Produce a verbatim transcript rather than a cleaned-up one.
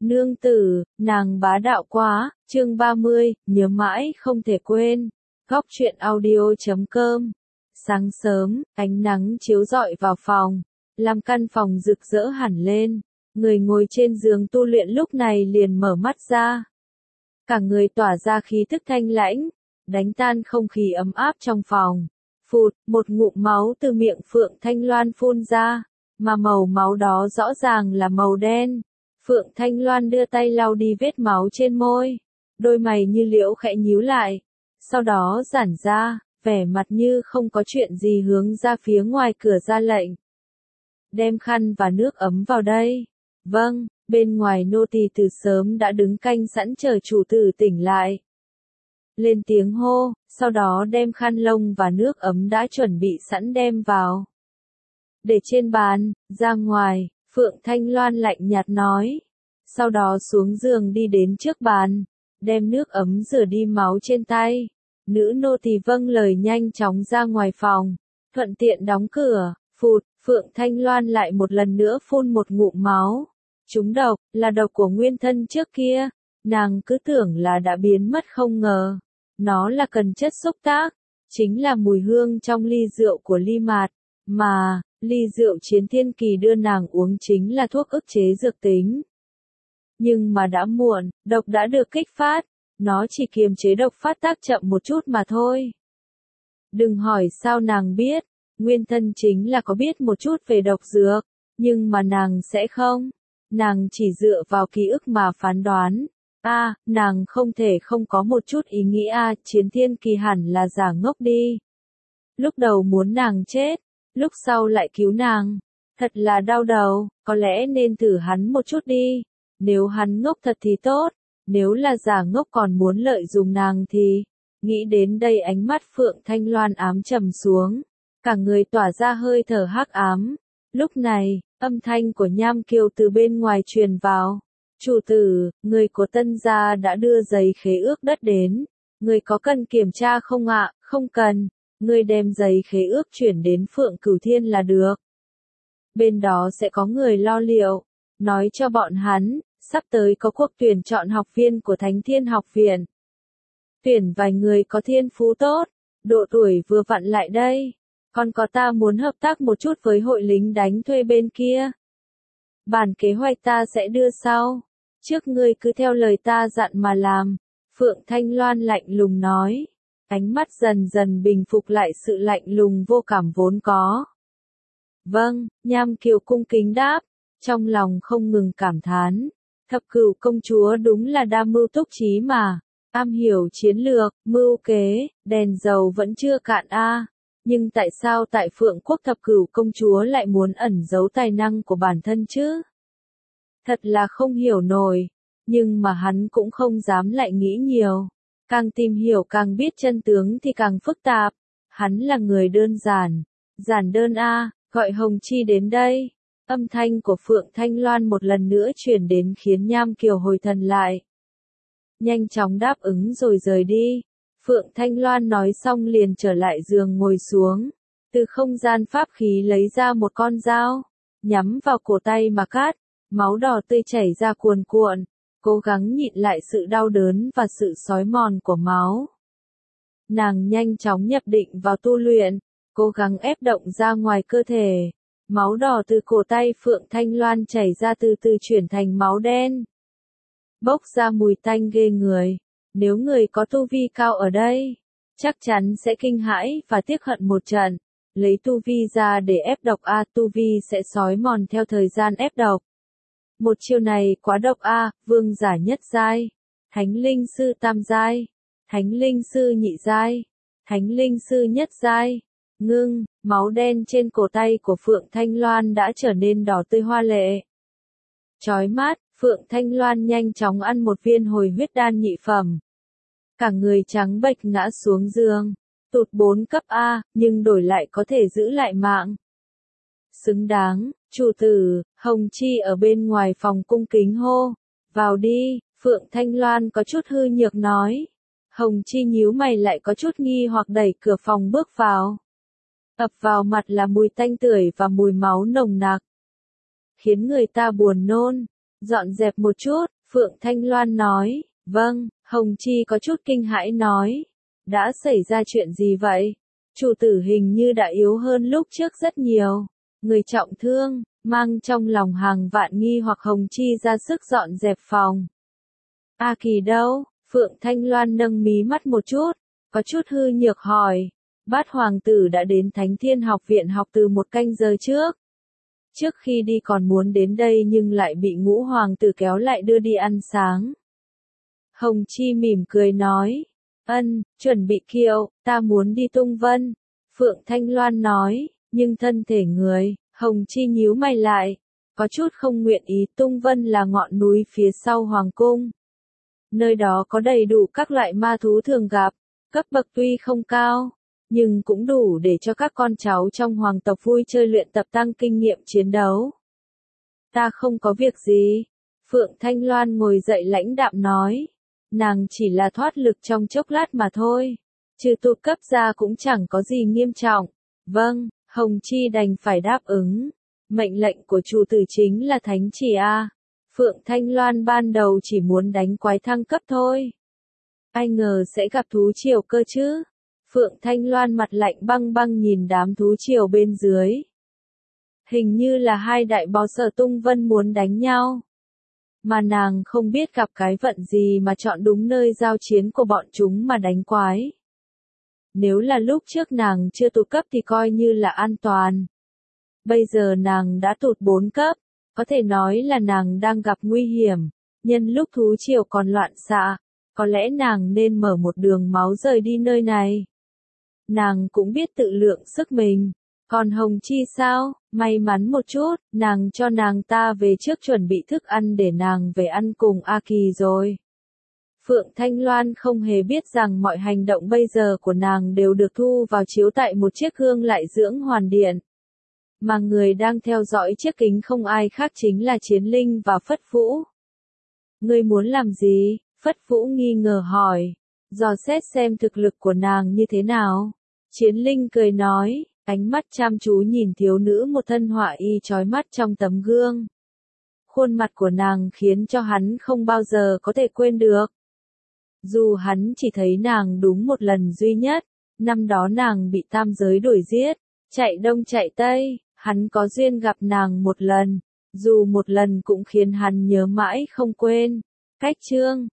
Nương tử, nàng bá đạo quá, chương ba mươi, nhớ mãi không thể quên. Góc truyện audio chấm com. Sáng sớm, ánh nắng chiếu rọi vào phòng, làm căn phòng rực rỡ hẳn lên. Người ngồi trên giường tu luyện lúc này liền mở mắt ra. Cả người tỏa ra khí thức thanh lãnh, đánh tan không khí ấm áp trong phòng. Phụt, một ngụm máu từ miệng Phượng Thanh Loan phun ra, mà màu máu đó rõ ràng là màu đen. Phượng Thanh Loan đưa tay lau đi vết máu trên môi, đôi mày như liễu khẽ nhíu lại, sau đó giãn ra, vẻ mặt như không có chuyện gì hướng ra phía ngoài cửa ra lệnh. Đem khăn và nước ấm vào đây. Vâng, bên ngoài nô tỳ từ sớm đã đứng canh sẵn chờ chủ tử tỉnh lại. Lên tiếng hô, sau đó đem khăn lông và nước ấm đã chuẩn bị sẵn đem vào. Để trên bàn, ra ngoài. Phượng Thanh Loan lạnh nhạt nói. Sau đó xuống giường đi đến trước bàn, đem nước ấm rửa đi máu trên tay. Nữ nô tỳ vâng lời nhanh chóng ra ngoài phòng, thuận tiện đóng cửa. Phụt, Phượng Thanh Loan lại một lần nữa phun một ngụm máu. Trúng độc, là độc của nguyên thân trước kia. Nàng cứ tưởng là đã biến mất không ngờ. Nó là cần chất xúc tác, chính là mùi hương trong ly rượu của Ly Mạt. Mà, ly rượu chiến thiên kỳ đưa nàng uống chính là thuốc ức chế dược tính. Nhưng mà đã muộn, độc đã được kích phát, nó chỉ kiềm chế độc phát tác chậm một chút mà thôi. Đừng hỏi sao nàng biết, nguyên thân chính là có biết một chút về độc dược, nhưng mà nàng sẽ không. Nàng chỉ dựa vào ký ức mà phán đoán. A, à, nàng không thể không có một chút ý nghĩ a, à, chiến thiên kỳ hẳn là giả ngốc đi. Lúc đầu muốn nàng chết, lúc sau lại cứu nàng. Thật là đau đầu, có lẽ nên thử hắn một chút đi. Nếu hắn ngốc thật thì tốt, nếu là giả ngốc còn muốn lợi dụng nàng thì... Nghĩ đến đây ánh mắt Phượng Thanh Loan ám trầm xuống, cả người tỏa ra hơi thở hắc ám. Lúc này, âm thanh của Nham Kiều từ bên ngoài truyền vào. Chủ tử, người của Tân gia đã đưa giấy khế ước đất đến. Người có cần kiểm tra không ạ? Không cần. Người đem giấy khế ước chuyển đến Phượng Cửu Thiên là được. Bên đó sẽ có người lo liệu. Nói cho bọn hắn, sắp tới có cuộc tuyển chọn học viên của Thánh Thiên Học Viện. Tuyển vài người có thiên phú tốt, độ tuổi vừa vặn lại đây. Còn có ta muốn hợp tác một chút với hội lính đánh thuê bên kia. Bản kế hoạch ta sẽ đưa sau. Trước ngươi cứ theo lời ta dặn mà làm. Phượng Thanh Loan lạnh lùng nói. Ánh mắt dần dần bình phục lại sự lạnh lùng vô cảm vốn có. Vâng, Nham Kiều cung kính đáp, trong lòng không ngừng cảm thán. Thập Cửu công chúa đúng là đa mưu túc trí mà, am hiểu chiến lược, mưu kế, đèn dầu vẫn chưa cạn a. Nhưng tại sao tại Phượng quốc Thập Cửu công chúa lại muốn ẩn giấu tài năng của bản thân chứ? Thật là không hiểu nổi, nhưng mà hắn cũng không dám lại nghĩ nhiều. Càng tìm hiểu càng biết chân tướng thì càng phức tạp. Hắn là người đơn giản. Giản đơn a, gọi Hồng Chi đến đây. Âm thanh của Phượng Thanh Loan một lần nữa truyền đến khiến Nham Kiều hồi thần lại. Nhanh chóng đáp ứng rồi rời đi. Phượng Thanh Loan nói xong liền trở lại giường ngồi xuống. Từ không gian pháp khí lấy ra một con dao. Nhắm vào cổ tay mà cắt. Máu đỏ tươi chảy ra cuồn cuộn. Cố gắng nhịn lại sự đau đớn và sự xói mòn của máu. Nàng nhanh chóng nhập định vào tu luyện, cố gắng ép động ra ngoài cơ thể. Máu đỏ từ cổ tay Phượng Thanh Loan chảy ra từ từ chuyển thành máu đen. Bốc ra mùi tanh ghê người. Nếu người có tu vi cao ở đây, chắc chắn sẽ kinh hãi và tiếc hận một trận. Lấy tu vi ra để ép độc a, tu vi sẽ xói mòn theo thời gian ép độc. Một chiêu này quá độc a, vương giả nhất giai, thánh linh sư tam giai, thánh linh sư nhị giai, thánh linh sư nhất giai. Ngưng, máu đen trên cổ tay của Phượng Thanh Loan đã trở nên đỏ tươi hoa lệ. Chói mắt, Phượng Thanh Loan nhanh chóng ăn một viên hồi huyết đan nhị phẩm. Cả người trắng bệch ngã xuống giường, tụt bốn cấp A, nhưng đổi lại có thể giữ lại mạng. Xứng đáng, chủ tử, Hồng Chi ở bên ngoài phòng cung kính hô. Vào đi, Phượng Thanh Loan có chút hư nhược nói. Hồng Chi nhíu mày lại có chút nghi hoặc đẩy cửa phòng bước vào. Ập vào mặt là mùi tanh tưởi và mùi máu nồng nặc. Khiến người ta buồn nôn. Dọn dẹp một chút, Phượng Thanh Loan nói. Vâng, Hồng Chi có chút kinh hãi nói. Đã xảy ra chuyện gì vậy? Chủ tử hình như đã yếu hơn lúc trước rất nhiều. Người trọng thương, mang trong lòng hàng vạn nghi hoặc Hồng Chi ra sức dọn dẹp phòng. A Kỳ đâu? Phượng Thanh Loan nâng mí mắt một chút, có chút hư nhược hỏi. Bát hoàng tử đã đến Thánh Thiên Học Viện học từ một canh giờ trước. Trước khi đi còn muốn đến đây nhưng lại bị ngũ hoàng tử kéo lại đưa đi ăn sáng. Hồng Chi mỉm cười nói. Ân, chuẩn bị kiệu, ta muốn đi Tung Vân. Phượng Thanh Loan nói, nhưng thân thể người, Hồng Chi nhíu mày lại. Có chút không nguyện ý. Tung Vân là ngọn núi phía sau hoàng cung. Nơi đó có đầy đủ các loại ma thú thường gặp, cấp bậc tuy không cao, nhưng cũng đủ để cho các con cháu trong hoàng tộc vui chơi luyện tập tăng kinh nghiệm chiến đấu. Ta không có việc gì. Phượng Thanh Loan ngồi dậy lãnh đạm nói. Nàng chỉ là thoát lực trong chốc lát mà thôi. Trừ tụt cấp ra cũng chẳng có gì nghiêm trọng. Vâng, Hồng Chi đành phải đáp ứng. Mệnh lệnh của chủ tử chính là thánh chỉ a. Phượng Thanh Loan ban đầu chỉ muốn đánh quái thăng cấp thôi. Ai ngờ sẽ gặp thú triều cơ chứ. Phượng Thanh Loan mặt lạnh băng băng nhìn đám thú triều bên dưới. Hình như là hai đại bò Sở Tung Vân muốn đánh nhau. Mà nàng không biết gặp cái vận gì mà chọn đúng nơi giao chiến của bọn chúng mà đánh quái. Nếu là lúc trước nàng chưa tụt cấp thì coi như là an toàn. Bây giờ nàng đã tụt bốn cấp, có thể nói là nàng đang gặp nguy hiểm. Nhân lúc thú triều còn loạn xạ, có lẽ nàng nên mở một đường máu rời đi nơi này. Nàng cũng biết tự lượng sức mình. Còn Hồng Chi sao? May mắn một chút, nàng cho nàng ta về trước chuẩn bị thức ăn để nàng về ăn cùng A Kỳ rồi. Phượng Thanh Loan không hề biết rằng mọi hành động bây giờ của nàng đều được thu vào chiếu tại một chiếc gương lại dưỡng hoàn điện. Mà người đang theo dõi chiếc kính không ai khác chính là Chiến Linh và Phất Vũ. Ngươi muốn làm gì? Phất Vũ nghi ngờ hỏi. Dò xét xem thực lực của nàng như thế nào. Chiến Linh cười nói, ánh mắt chăm chú nhìn thiếu nữ một thân họa y chói mắt trong tấm gương. Khuôn mặt của nàng khiến cho hắn không bao giờ có thể quên được. Dù hắn chỉ thấy nàng đúng một lần duy nhất, năm đó nàng bị tam giới đuổi giết, chạy đông chạy tây, hắn có duyên gặp nàng một lần, dù một lần cũng khiến hắn nhớ mãi không quên. Cách chương